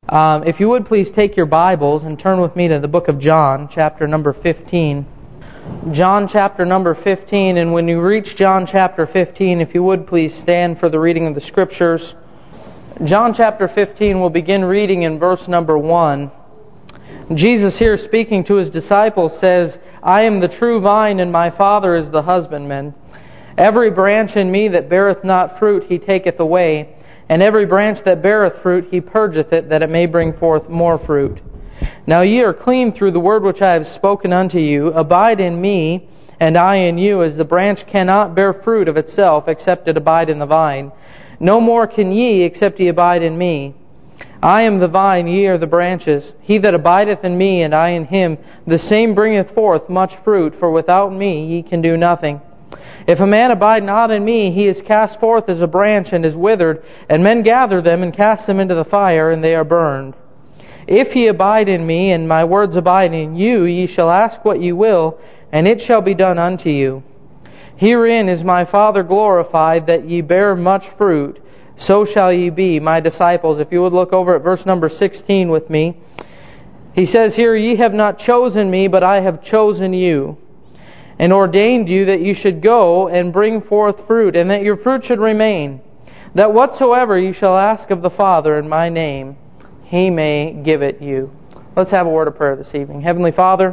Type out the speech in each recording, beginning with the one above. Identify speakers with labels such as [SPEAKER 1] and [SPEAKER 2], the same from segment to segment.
[SPEAKER 1] If you would please take your Bibles and turn with me to the book of John, chapter number 15. John chapter number 15, and when you reach John chapter 15, if you would please stand for the reading of the Scriptures. John chapter 15, we'll begin reading in verse number 1. Jesus here speaking to His disciples says, "I am the true vine, and my Father is the husbandman. Every branch in me that beareth not fruit He taketh away, and every branch that beareth fruit He purgeth it, that it may bring forth more fruit. Now ye are clean through the word which I have spoken unto you. Abide in me, and I in you, as the branch cannot bear fruit of itself, except it abide in the vine. No more can ye, except ye abide in me. I am the vine, ye are the branches. He that abideth in me, and I in him, the same bringeth forth much fruit, for without me ye can do nothing. If a man abide not in me, he is cast forth as a branch and is withered, and men gather them and cast them into the fire, and they are burned. If ye abide in me, and my words abide in you, ye shall ask what ye will, and it shall be done unto you. Herein is my Father glorified, that ye bear much fruit, so shall ye be my disciples." If you would look over at verse number 16 with me. He says here, "Ye have not chosen me, but I have chosen you, and ordained you that you should go and bring forth fruit, and that your fruit should remain, that whatsoever you shall ask of the Father in my name, He may give it you." Let's have a word of prayer this evening. Heavenly Father,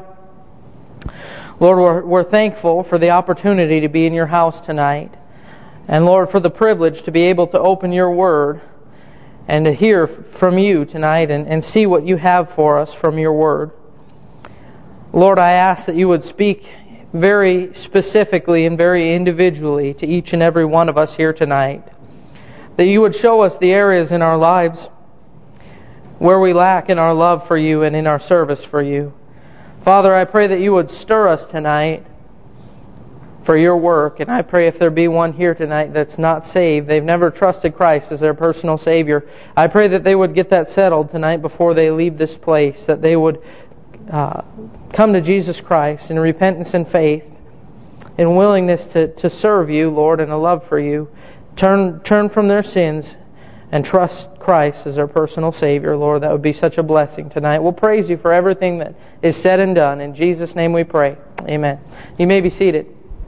[SPEAKER 1] Lord, we're thankful for the opportunity to be in your house tonight. And Lord, for the privilege to be able to open your word and to hear from you tonight and see what you have for us from your word. Lord, I ask that you would speak very specifically and very individually to each and every one of us here tonight. That you would show us the areas in our lives where we lack in our love for you and in our service for you. Father, I pray that you would stir us tonight for your work. And I pray if there be one here tonight that's not saved, they've never trusted Christ as their personal Savior, I pray that they would get that settled tonight before they leave this place, that they would come to Jesus Christ in repentance and faith, in willingness to serve you, Lord, and a love for you. Turn from their sins and trust Christ as their personal Savior, Lord. That would be such a blessing tonight. We'll praise you for everything that is said and done. In Jesus' name we pray. Amen. You may be seated.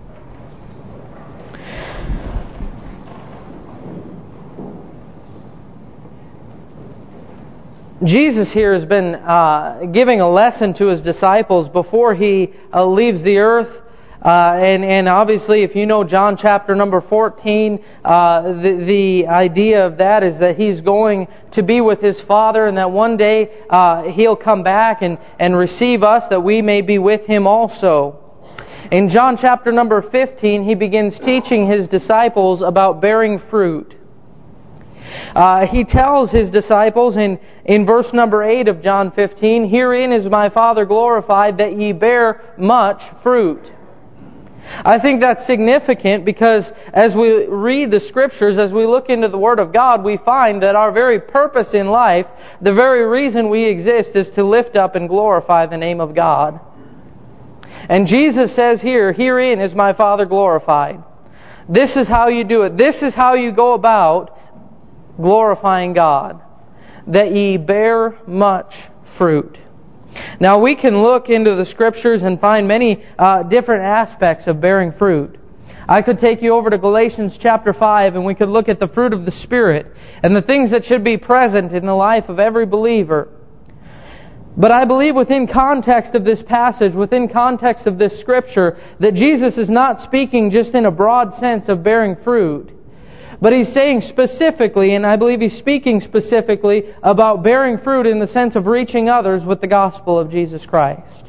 [SPEAKER 1] Jesus here has been giving a lesson to His disciples before He leaves the earth. And obviously, if you know John chapter number 14, the idea of that is that He's going to be with His Father, and that one day He'll come back and receive us, that we may be with Him also. In John chapter number 15, He begins teaching His disciples about bearing fruit. He tells His disciples in verse number 8 of John 15, "Herein is my Father glorified, that ye bear much fruit." I think that's significant because as we read the Scriptures, as we look into the Word of God, we find that our very purpose in life, the very reason we exist, is to lift up and glorify the name of God. And Jesus says here, "Herein is my Father glorified." This is how you do it. This is how you go about glorifying God, that ye bear much fruit. Now we can look into the Scriptures and find many different aspects of bearing fruit. I could take you over to Galatians chapter 5 and we could look at the fruit of the Spirit and the things that should be present in the life of every believer. But I believe within context of this passage, within context of this Scripture, that Jesus is not speaking just in a broad sense of bearing fruit. But He's saying specifically, and I believe He's speaking specifically, about bearing fruit in the sense of reaching others with the gospel of Jesus Christ.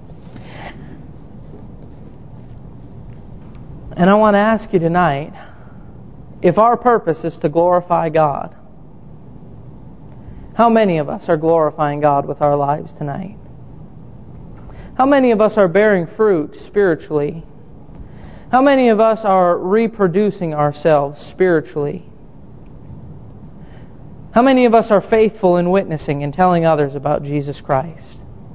[SPEAKER 1] And I want to ask you tonight, if our purpose is to glorify God, how many of us are glorifying God with our lives tonight? How many of us are bearing fruit spiritually? How many of us are reproducing ourselves spiritually? How many of us are faithful in witnessing and telling others about Jesus Christ?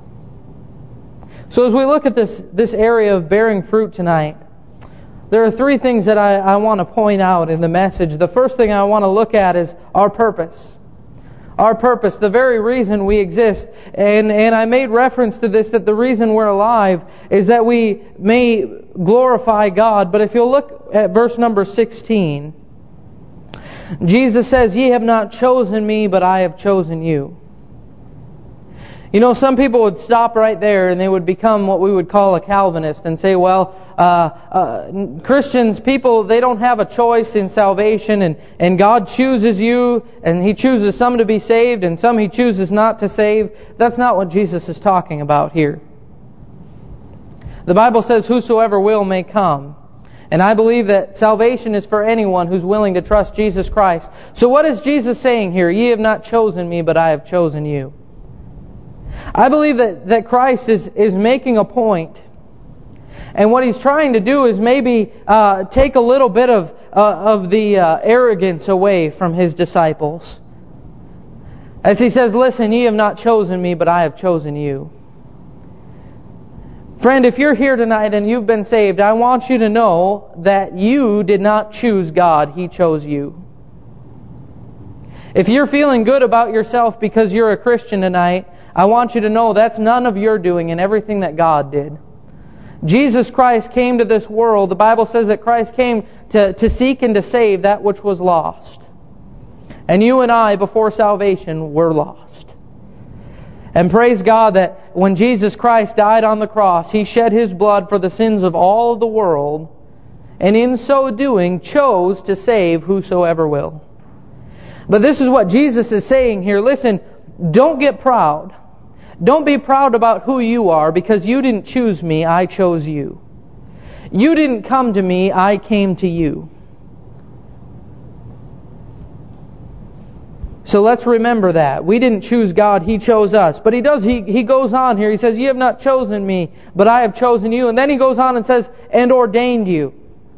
[SPEAKER 1] So as we look at this area of bearing fruit tonight, there are three things that I want to point out in the message. The first thing I want to look at is our purpose. Our purpose, the very reason we exist. And I made reference to this, that the reason we're alive is that we may glorify God. But if you'll look at verse number 16, Jesus says, "Ye have not chosen me, but I have chosen you." You know, some people would stop right there and they would become what we would call a Calvinist and say, well, Christians, people, they don't have a choice in salvation, and God chooses you, and He chooses some to be saved and some He chooses not to save. That's not what Jesus is talking about here. The Bible says, "Whosoever will may come." And I believe that salvation is for anyone who's willing to trust Jesus Christ. So what is Jesus saying here? "Ye have not chosen me, but I have chosen you." I believe that Christ is making a point. And what He's trying to do is maybe take a little bit of the arrogance away from His disciples. As He says, "Listen, ye have not chosen me, but I have chosen you." Friend, if you're here tonight and you've been saved, I want you to know that you did not choose God. He chose you. If you're feeling good about yourself because you're a Christian tonight, I want you to know that's none of your doing and everything that God did. Jesus Christ came to this world. The Bible says that Christ came to seek and to save that which was lost. And you and I, before salvation, were lost. And praise God that when Jesus Christ died on the cross, He shed His blood for the sins of all of the world, and in so doing chose to save whosoever will. But this is what Jesus is saying here. Listen, don't get proud. Don't be proud about who you are, because you didn't choose me, I chose you. You didn't come to me, I came to you. So let's remember that. We didn't choose God, He chose us. But He goes on here, He says, "Ye have not chosen me, but I have chosen you." And then He goes on and says, "And ordained you."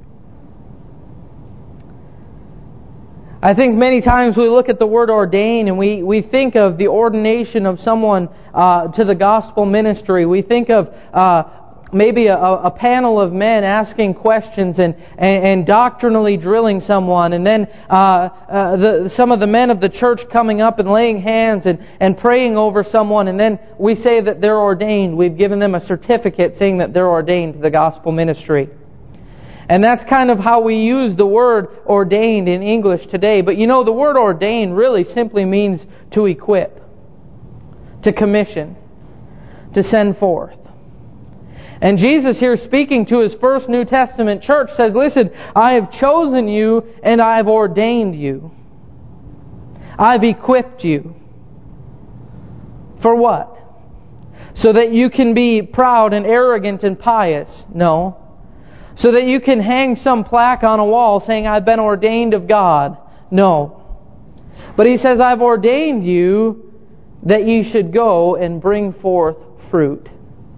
[SPEAKER 1] I think many times we look at the word ordain and we think of the ordination of someone to the gospel ministry. We think of maybe a panel of men asking questions and doctrinally drilling someone, and then some of the men of the church coming up and laying hands and praying over someone, and then we say that they're ordained. We've given them a certificate saying that they're ordained to the gospel ministry. And that's kind of how we use the word ordained in English today. But you know, the word ordained really simply means to equip, to commission, to send forth. And Jesus here, speaking to His first New Testament church, says, "Listen, I have chosen you and I have ordained you. I've equipped you." For what? So that you can be proud and arrogant and pious? No. So that you can hang some plaque on a wall saying, "I've been ordained of God"? No. But He says, "I've ordained you that ye should go and bring forth fruit."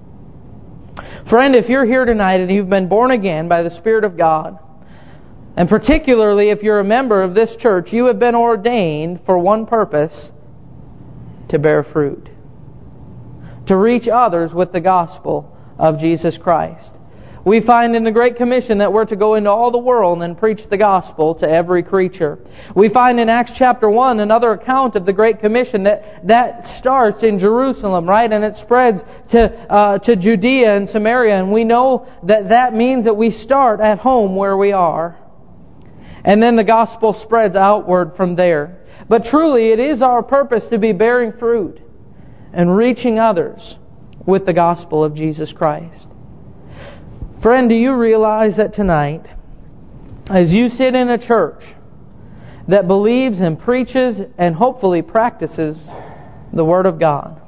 [SPEAKER 1] Friend, if you're here tonight and you've been born again by the Spirit of God, and particularly if you're a member of this church, you have been ordained for one purpose: to bear fruit. To reach others with the gospel of Jesus Christ. We find in the Great Commission that we're to go into all the world and preach the gospel to every creature. We find in Acts chapter 1 another account of the Great Commission that starts in Jerusalem, right? And it spreads to Judea and Samaria. And we know that means that we start at home where we are. And then the gospel spreads outward from there. But truly, it is our purpose to be bearing fruit and reaching others with the gospel of Jesus Christ. Friend, do you realize that tonight, as you sit in a church that believes and preaches and hopefully practices the Word of God,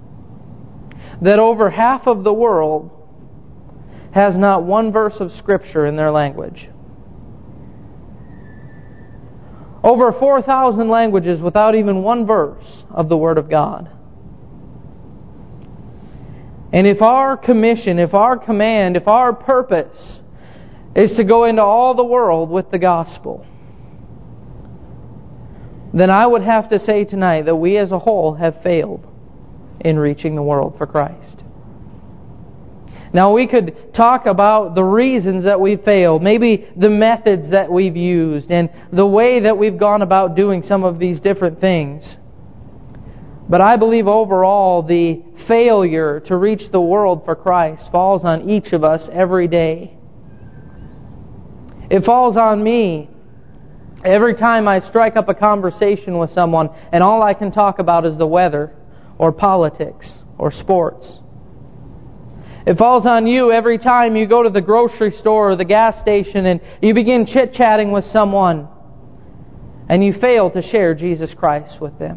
[SPEAKER 1] that over half of the world has not one verse of Scripture in their language? Over 4,000 languages without even one verse of the Word of God. And if our commission, if our command, if our purpose is to go into all the world with the gospel, then I would have to say tonight that we as a whole have failed in reaching the world for Christ. Now we could talk about the reasons that we failed, maybe the methods that we've used, and the way that we've gone about doing some of these different things. But I believe overall the failure to reach the world for Christ falls on each of us every day. It falls on me every time I strike up a conversation with someone and all I can talk about is the weather or politics or sports. It falls on you every time you go to the grocery store or the gas station and you begin chit-chatting with someone and you fail to share Jesus Christ with them.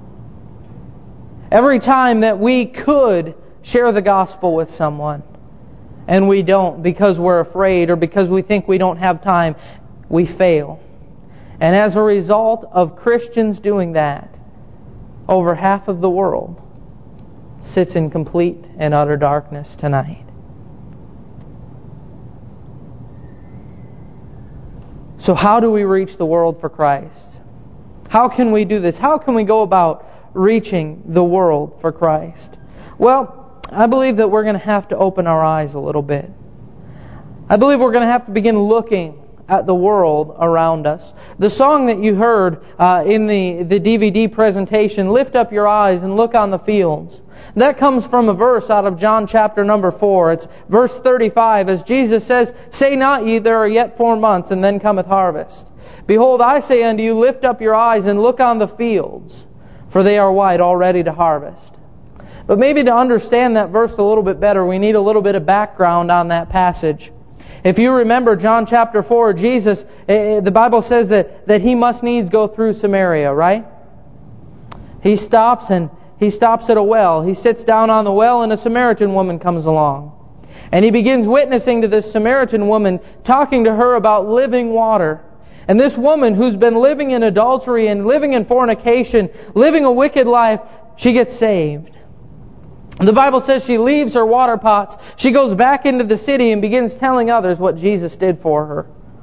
[SPEAKER 1] Every time that we could share the gospel with someone and we don't because we're afraid or because we think we don't have time, we fail. And as a result of Christians doing that, over half of the world sits in complete and utter darkness tonight. So how do we reach the world for Christ? How can we do this? How can we go about reaching the world for Christ? Well, I believe that we're going to have to open our eyes a little bit. I believe we're going to have to begin looking at the world around us. The song that you heard in the DVD presentation, Lift Up Your Eyes and Look on the Fields, that comes from a verse out of John chapter number 4. It's verse 35, as Jesus says, Say not ye, there are yet 4 months, and then cometh harvest. Behold, I say unto you, lift up your eyes and look on the fields, for they are white, already to harvest. But maybe to understand that verse a little bit better, we need a little bit of background on that passage. If you remember John chapter 4, Jesus, the Bible says that He must needs go through Samaria, right? He stops at a well. He sits down on the well and a Samaritan woman comes along. And He begins witnessing to this Samaritan woman, talking to her about living water. And this woman who's been living in adultery and living in fornication, living a wicked life, she gets saved. The Bible says she leaves her water pots. She goes back into the city and begins telling others what Jesus did for her.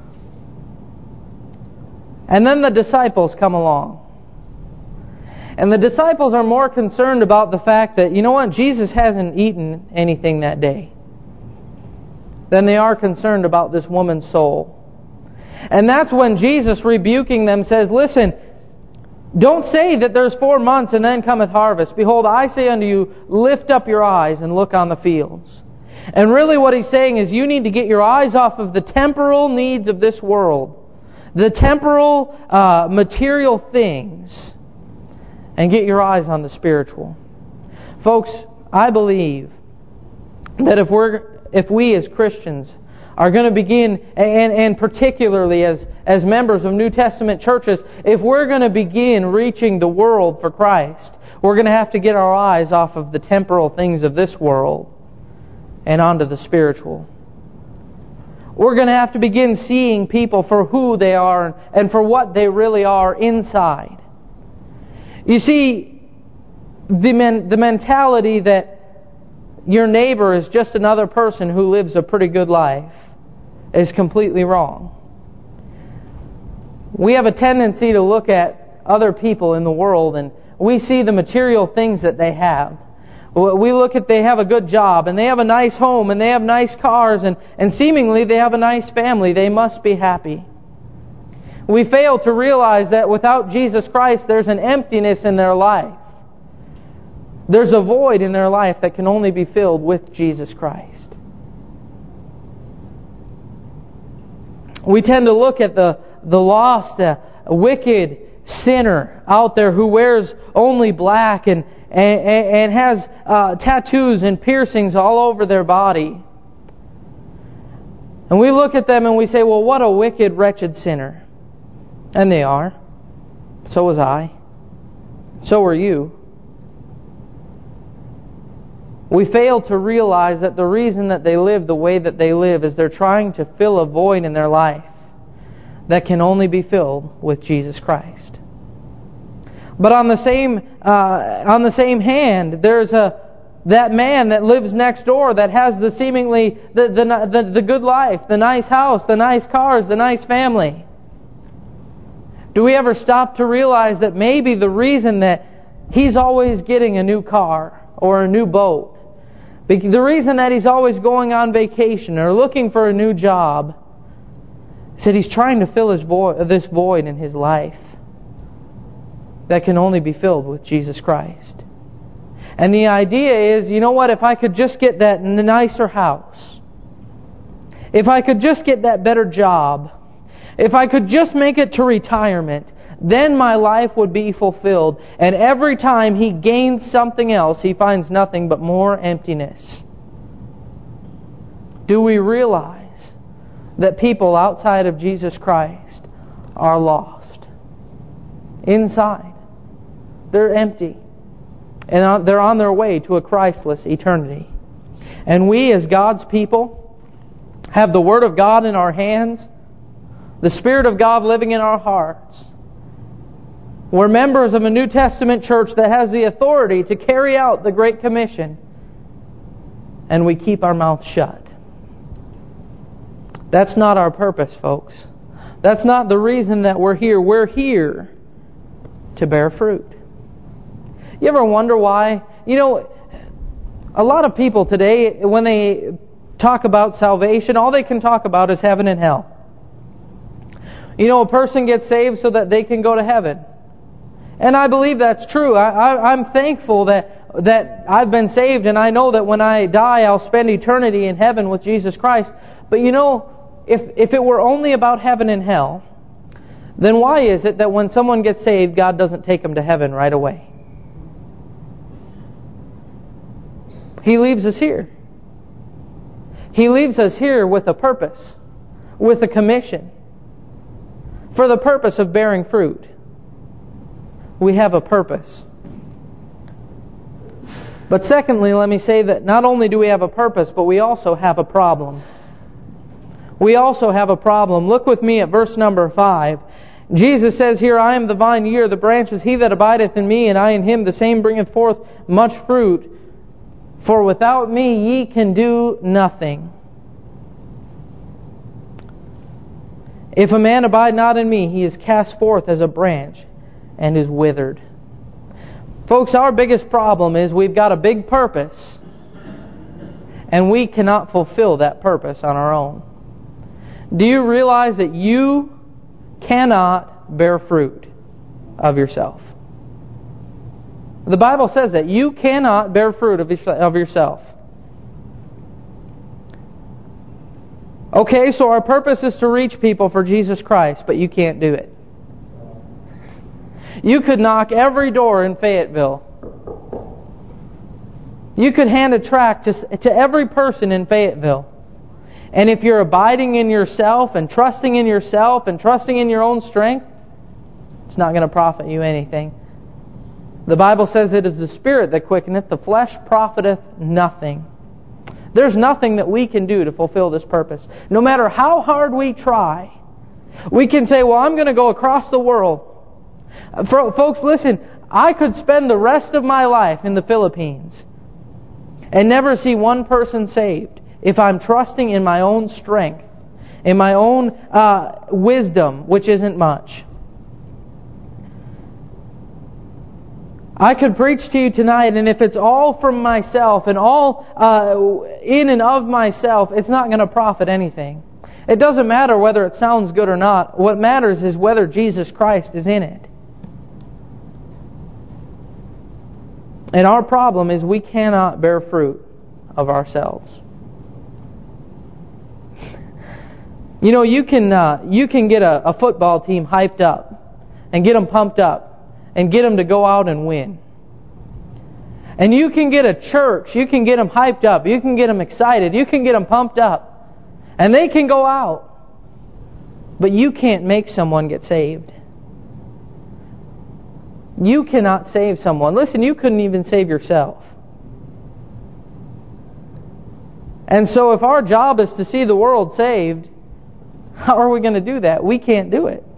[SPEAKER 1] And then the disciples come along. And the disciples are more concerned about the fact that, you know what, Jesus hasn't eaten anything that day, than they are concerned about this woman's soul. And that's when Jesus, rebuking them, says, listen, don't say that there's 4 months and then cometh harvest. Behold, I say unto you, lift up your eyes and look on the fields. And really what He's saying is you need to get your eyes off of the temporal needs of this world, the temporal material things, and get your eyes on the spiritual. Folks, I believe that if we as Christians are going to begin, and particularly as members of New Testament churches, if we're going to begin reaching the world for Christ, we're going to have to get our eyes off of the temporal things of this world and onto the spiritual. We're going to have to begin seeing people for who they are and for what they really are inside. You see, the mentality that your neighbor is just another person who lives a pretty good life is completely wrong. We have a tendency to look at other people in the world and we see the material things that they have. We look at they have a good job and they have a nice home and they have nice cars and seemingly they have a nice family. They must be happy. We fail to realize that without Jesus Christ there's an emptiness in their life. There's a void in their life that can only be filled with Jesus Christ. We tend to look at the lost, wicked sinner out there who wears only black and has tattoos and piercings all over their body. And we look at them and we say, well, what a wicked, wretched sinner. And they are. So was I. So were you. We fail to realize that the reason that they live the way that they live is they're trying to fill a void in their life that can only be filled with Jesus Christ. But on the same hand, there's that man that lives next door that has the seemingly the good life, the nice house, the nice cars, the nice family. Do we ever stop to realize that maybe the reason that he's always getting a new car or a new boat, the reason that he's always going on vacation or looking for a new job, is that he's trying to fill this void in his life. that can only be filled with Jesus Christ. And the idea is, you know what, if I could just get that nicer house, if I could just get that better job, if I could just make it to retirement, then my life would be fulfilled. And every time he gains something else, he finds nothing but more emptiness. Do we realize that people outside of Jesus Christ are lost? Inside, they're empty. And they're on their way to a Christless eternity. And we as God's people have the Word of God in our hands, the Spirit of God living in our hearts. We're members of a New Testament church that has the authority to carry out the Great Commission. And we keep our mouth shut. That's not our purpose, folks. That's not the reason that we're here. We're here to bear fruit. You ever wonder why? You know, a lot of people today, when they talk about salvation, all they can talk about is heaven and hell. You know, a person gets saved so that they can go to heaven. And I believe that's true. I'm thankful that I've been saved, and I know that when I die, I'll spend eternity in heaven with Jesus Christ. But you know, if it were only about heaven and hell, then why is it that when someone gets saved, God doesn't take them to heaven right away? He leaves us here. He leaves us here with a purpose, with a commission, for the purpose of bearing fruit. We have a purpose. But secondly, let me say that not only do we have a purpose, but we also have a problem. We also have a problem. Look with me at verse number 5. Jesus says here, I am the vine, ye are the branches. He that abideth in me, and I in him, the same bringeth forth much fruit. For without me ye can do nothing. If a man abide not in me, he is cast forth as a branch and is withered. Folks, our biggest problem is we've got a big purpose, and we cannot fulfill that purpose on our own. Do you realize that you cannot bear fruit of yourself? The Bible says that you cannot bear fruit of yourself. Okay, so our purpose is to reach people for Jesus Christ, but you can't do it. You could knock every door in Fayetteville. You could hand a tract to every person in Fayetteville. And if you're abiding in yourself and trusting in yourself and trusting in your own strength, it's not going to profit you anything. The Bible says it is the Spirit that quickeneth, the flesh profiteth nothing. There's nothing that we can do to fulfill this purpose. No matter how hard we try, we can say, well, I'm going to go across the world. Folks, listen, I could spend the rest of my life in the Philippines and never see one person saved if I'm trusting in my own strength, in my own wisdom, which isn't much. I could preach to you tonight, and if it's all from myself and all in and of myself, it's not going to profit anything. It doesn't matter whether it sounds good or not. What matters is whether Jesus Christ is in it. And our problem is we cannot bear fruit of ourselves. You know, you can get a football team hyped up and get them pumped up and get them to go out and win. And you can get a church, you can get them hyped up, you can get them excited, you can get them pumped up, and they can go out. But you can't make someone get saved. You cannot save someone. Listen, you couldn't even save yourself. And so if our job is to see the world saved, how are we going to do that? We can't do it.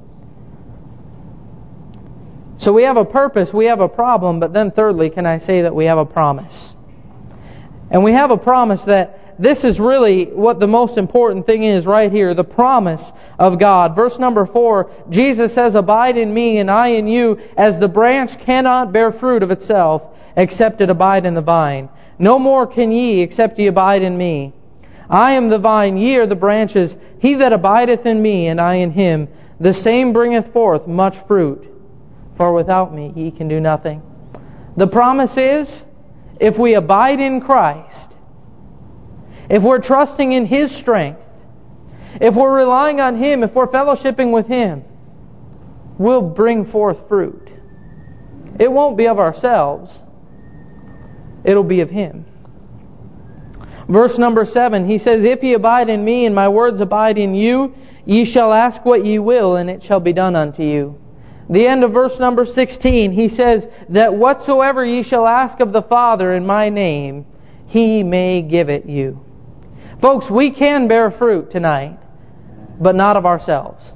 [SPEAKER 1] So we have a purpose, we have a problem, but then thirdly, can I say that we have a promise? And we have a promise that this is really what the most important thing is right here, the promise of God. Verse number 4, Jesus says, abide in me and I in you, as the branch cannot bear fruit of itself, except it abide in the vine. No more can ye, except ye abide in me. I am the vine, ye are the branches. He that abideth in me and I in him, the same bringeth forth much fruit. for without me ye can do nothing. The promise is, if we abide in Christ, if we're trusting in His strength, if we're relying on Him, if we're fellowshipping with Him, we'll bring forth fruit. It won't be of ourselves. It'll be of Him. Verse number 7, He says, If ye abide in me, and my words abide in you, ye shall ask what ye will, and it shall be done unto you. The end of verse number 16, He says, that whatsoever ye shall ask of the Father in my name, He may give it you. Folks, we can bear fruit tonight, but not of ourselves.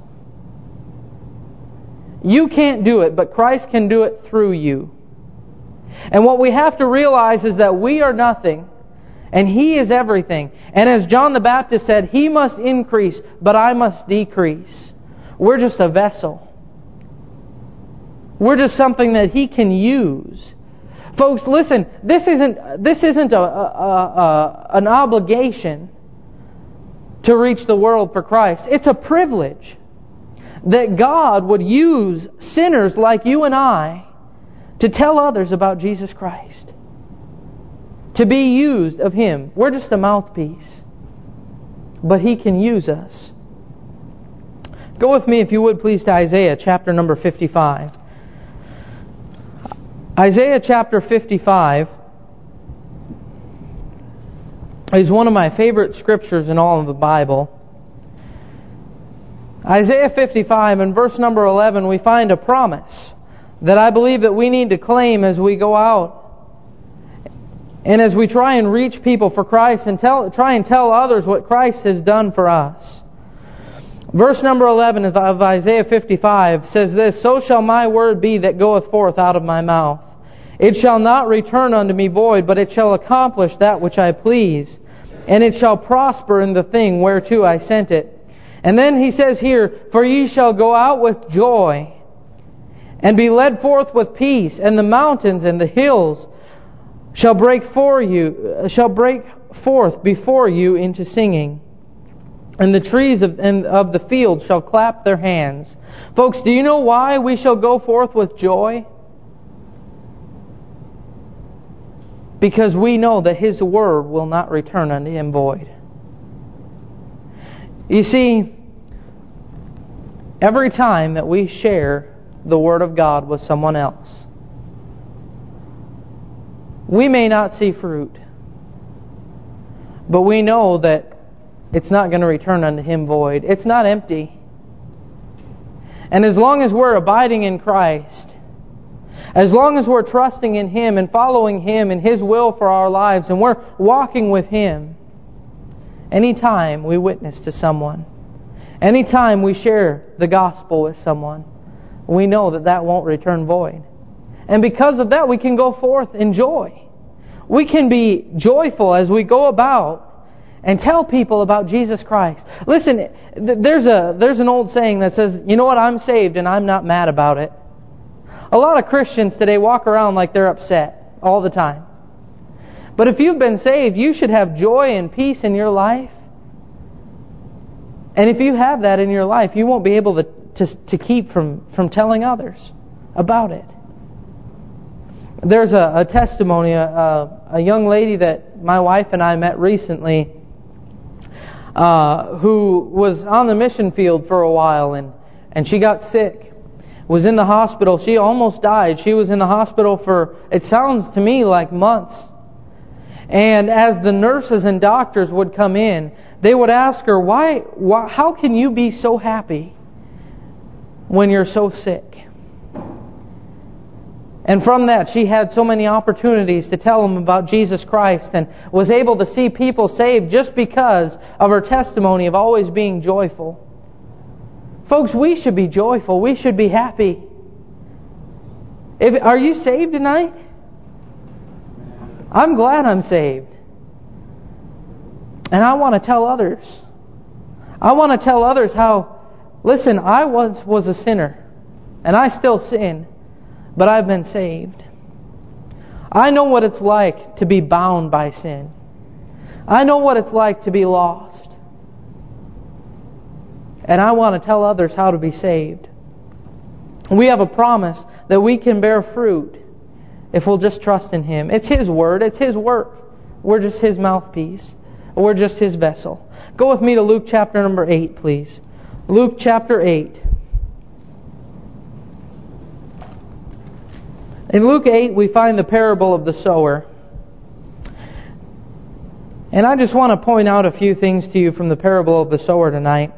[SPEAKER 1] You can't do it, but Christ can do it through you. And what we have to realize is that we are nothing, and He is everything. And as John the Baptist said, He must increase, but I must decrease. We're just a vessel. We're just something that He can use. Folks, listen, this isn't an obligation to reach the world for Christ. It's a privilege that God would use sinners like you and I to tell others about Jesus Christ. To be used of Him. We're just a mouthpiece. But He can use us. Go with me, if you would please, to Isaiah chapter number 55. Isaiah chapter 55 is one of my favorite scriptures in all of the Bible. Isaiah 55 and verse number 11, we find a promise that I believe that we need to claim as we go out and as we try and reach people for Christ and try and tell others what Christ has done for us. Verse number 11 of Isaiah 55 says this, So shall my word be that goeth forth out of my mouth. It shall not return unto me void, but it shall accomplish that which I please, and it shall prosper in the thing whereto I sent it. And then he says here, For ye shall go out with joy, and be led forth with peace, and the mountains and the hills shall break forth before you into singing. And the trees of the field shall clap their hands. Folks, do you know why we shall go forth with joy? Because we know that His word will not return unto Him void. You see, every time that we share the Word of God with someone else, we may not see fruit, but we know that it's not going to return unto Him void. It's not empty. And as long as we're abiding in Christ, as long as we're trusting in Him and following Him and His will for our lives, and we're walking with Him, anytime we witness to someone, anytime we share the gospel with someone, we know that that won't return void. And because of that, we can go forth in joy. We can be joyful as we go about and tell people about Jesus Christ. Listen, there's an old saying that says, you know what, I'm saved and I'm not mad about it. A lot of Christians today walk around like they're upset all the time. But if you've been saved, you should have joy and peace in your life. And if you have that in your life, you won't be able to keep from telling others about it. There's a testimony, a young lady that my wife and I met recently, who was on the mission field for a while, and she got sick. Was in the hospital. She almost died. She was in the hospital for, it sounds to me like months. And as the nurses and doctors would come in, they would ask her, why, how can you be so happy when you're so sick? And from that, she had so many opportunities to tell them about Jesus Christ and was able to see people saved just because of her testimony of always being joyful. Folks, we should be joyful. We should be happy. Are you saved tonight? I'm glad I'm saved. And I want to tell others. I want to tell others how, listen, I was a sinner. And I still sin. But I've been saved. I know what it's like to be bound by sin. I know what it's like to be lost. And I want to tell others how to be saved. We have a promise that we can bear fruit if we'll just trust in Him. It's His Word. It's His work. We're just His mouthpiece. We're just His vessel. Go with me to Luke chapter number 8, please. Luke chapter 8. In Luke 8, we find the parable of the sower. And I just want to point out a few things to you from the parable of the sower tonight.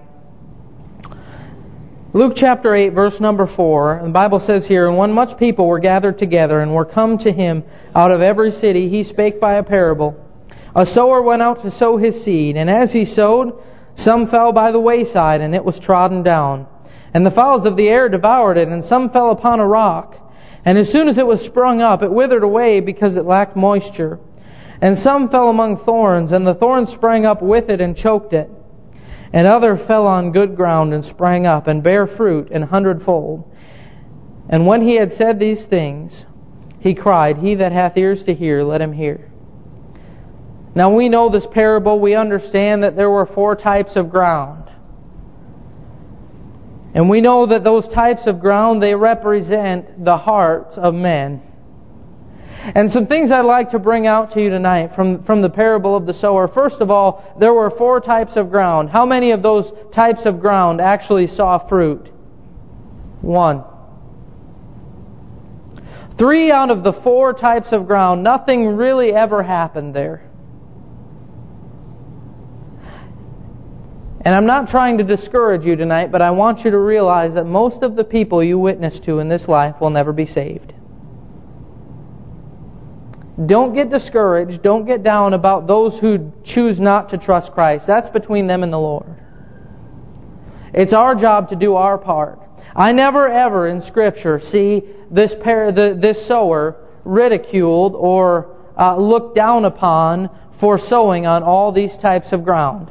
[SPEAKER 1] Luke chapter 8, verse number 4, the Bible says here, "And when much people were gathered together and were come to him out of every city, he spake by a parable. A sower went out to sow his seed, and as he sowed, some fell by the wayside, and it was trodden down. And the fowls of the air devoured it, and some fell upon a rock. And as soon as it was sprung up, it withered away because it lacked moisture. And some fell among thorns, and the thorns sprang up with it and choked it. And other fell on good ground and sprang up and bare fruit 100-fold. And when he had said these things, he cried, He that hath ears to hear, let him hear." Now we know this parable. We understand that there were 4 types of ground. And we know that those types of ground, they represent the hearts of men. And some things I'd like to bring out to you tonight from the parable of the sower. First of all, there were 4 types of ground. How many of those types of ground actually saw fruit? 1. 3 out of the 4 types of ground, nothing really ever happened there. And I'm not trying to discourage you tonight, but I want you to realize that most of the people you witness to in this life will never be saved. Don't get discouraged. Don't get down about those who choose not to trust Christ. That's between them and the Lord. It's our job to do our part. I never ever in Scripture see this sower ridiculed or looked down upon for sowing on all these types of ground.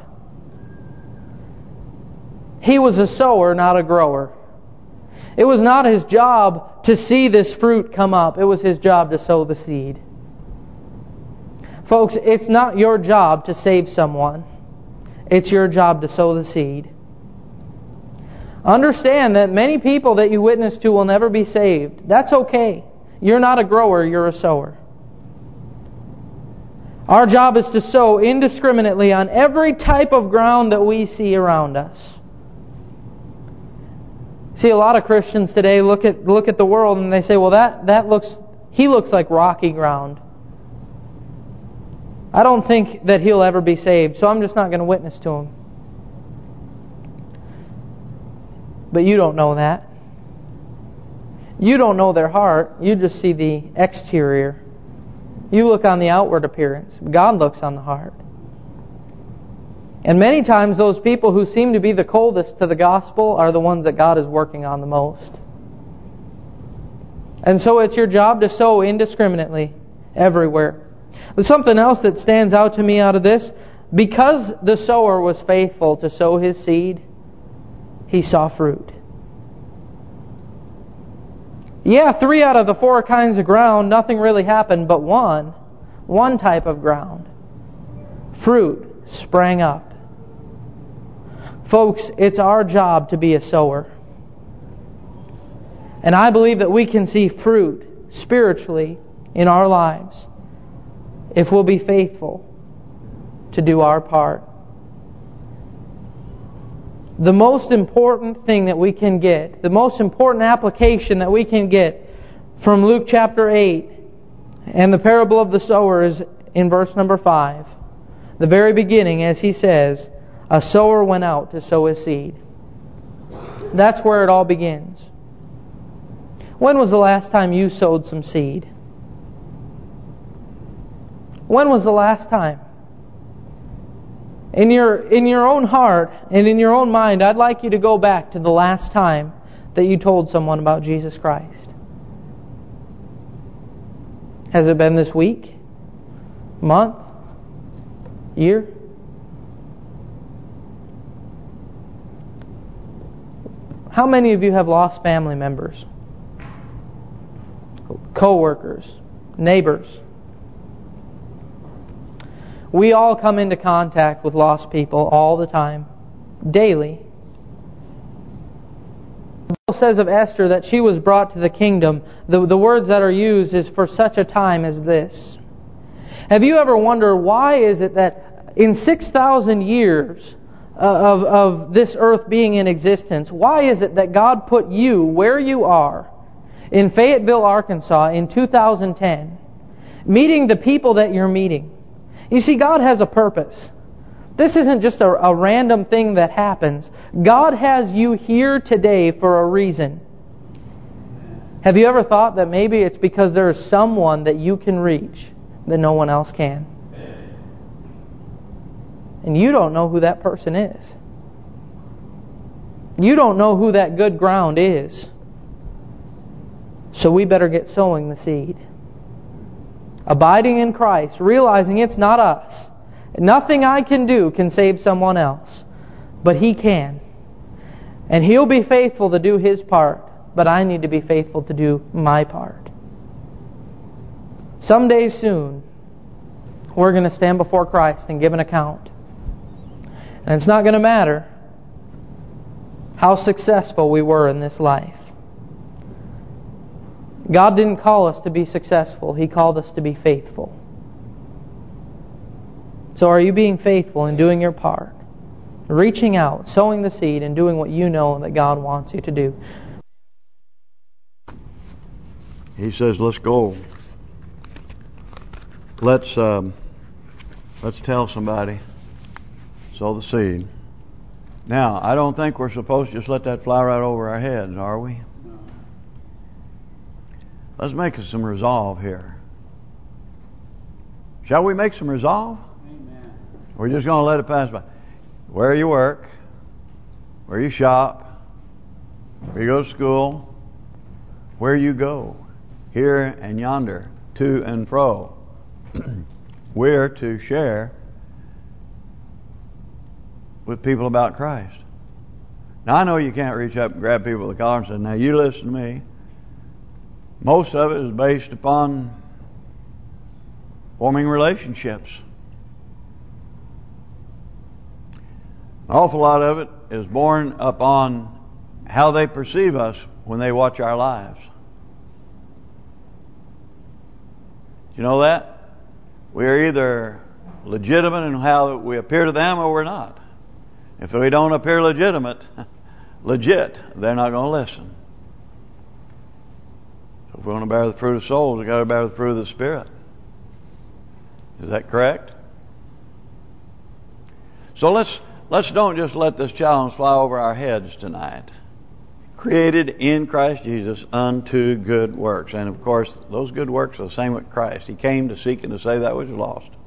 [SPEAKER 1] He was a sower, not a grower. It was not his job to see this fruit come up. It was his job to sow the seed. Folks, it's not your job to save someone. It's your job to sow the seed. Understand that many people that you witness to will never be saved. That's okay. You're not a grower, you're a sower. Our job is to sow indiscriminately on every type of ground that we see around us. See, a lot of Christians today look at the world and they say, well, he looks like rocky ground. I don't think that he'll ever be saved, so I'm just not going to witness to him. But you don't know that. You don't know their heart. You just see the exterior. You look on the outward appearance. God looks on the heart. And many times those people who seem to be the coldest to the gospel are the ones that God is working on the most. And so it's your job to sow indiscriminately everywhere. But something else that stands out to me out of this, because the sower was faithful to sow his seed, he saw fruit. Yeah, 3 out of the 4 kinds of ground, nothing really happened, but one type of ground, fruit sprang up. Folks, it's our job to be a sower. And I believe that we can see fruit spiritually in our lives if we'll be faithful to do our part. The most important thing that we can get, the most important application that we can get from Luke chapter 8 and the parable of the sower is in verse number 5. The very beginning, as he says, a sower went out to sow his seed. That's where it all begins. When was the last time you sowed some seed? When was the last time? In your own heart and in your own mind, I'd like you to go back to the last time that you told someone about Jesus Christ. Has it been this week? Month? Year? How many of you have lost family members? Co-workers? Neighbors? We all come into contact with lost people all the time, daily. The Bible says of Esther that she was brought to the kingdom. The words that are used is for such a time as this. Have you ever wondered why is it that in 6,000 years of this earth being in existence, why is it that God put you where you are in Fayetteville, Arkansas in 2010, meeting the people that you're meeting? You see, God has a purpose. This isn't just a random thing that happens. God has you here today for a reason. Have you ever thought that maybe it's because there is someone that you can reach that no one else can? And you don't know who that person is. You don't know who that good ground is. So we better get sowing the seed. Abiding in Christ, realizing it's not us. Nothing I can do can save someone else. But He can. And He'll be faithful to do His part. But I need to be faithful to do my part. Someday soon, we're going to stand before Christ and give an account. And it's not going to matter how successful we were in this life. God didn't call us to be successful. He called us to be faithful. So are you being faithful in doing your part? Reaching out, sowing the seed, and doing what you know that God wants you to do.
[SPEAKER 2] He says, let's go. Let's tell somebody. Sow the seed. Now, I don't think we're supposed to just let that fly right over our heads, are we? No. Let's make some resolve here. Shall we make some resolve? Amen. We're just going to let it pass by. Where you work, where you shop, where you go to school, where you go, here and yonder, to and fro. We're to share with people about Christ. Now, I know you can't reach up and grab people with the collar and say, now you listen to me. Most of it is based upon forming relationships. An awful lot of it is born upon how they perceive us when they watch our lives. You know that? We are either legitimate in how we appear to them or we're not. If we don't appear legit, they're not going to listen. So if we want to bear the fruit of souls, we've got to bear the fruit of the Spirit. Is that correct? So let's don't just let this challenge fly over our heads tonight. Created in Christ Jesus unto good works. And of course, those good works are the same with Christ. He came to seek and to save that which was lost.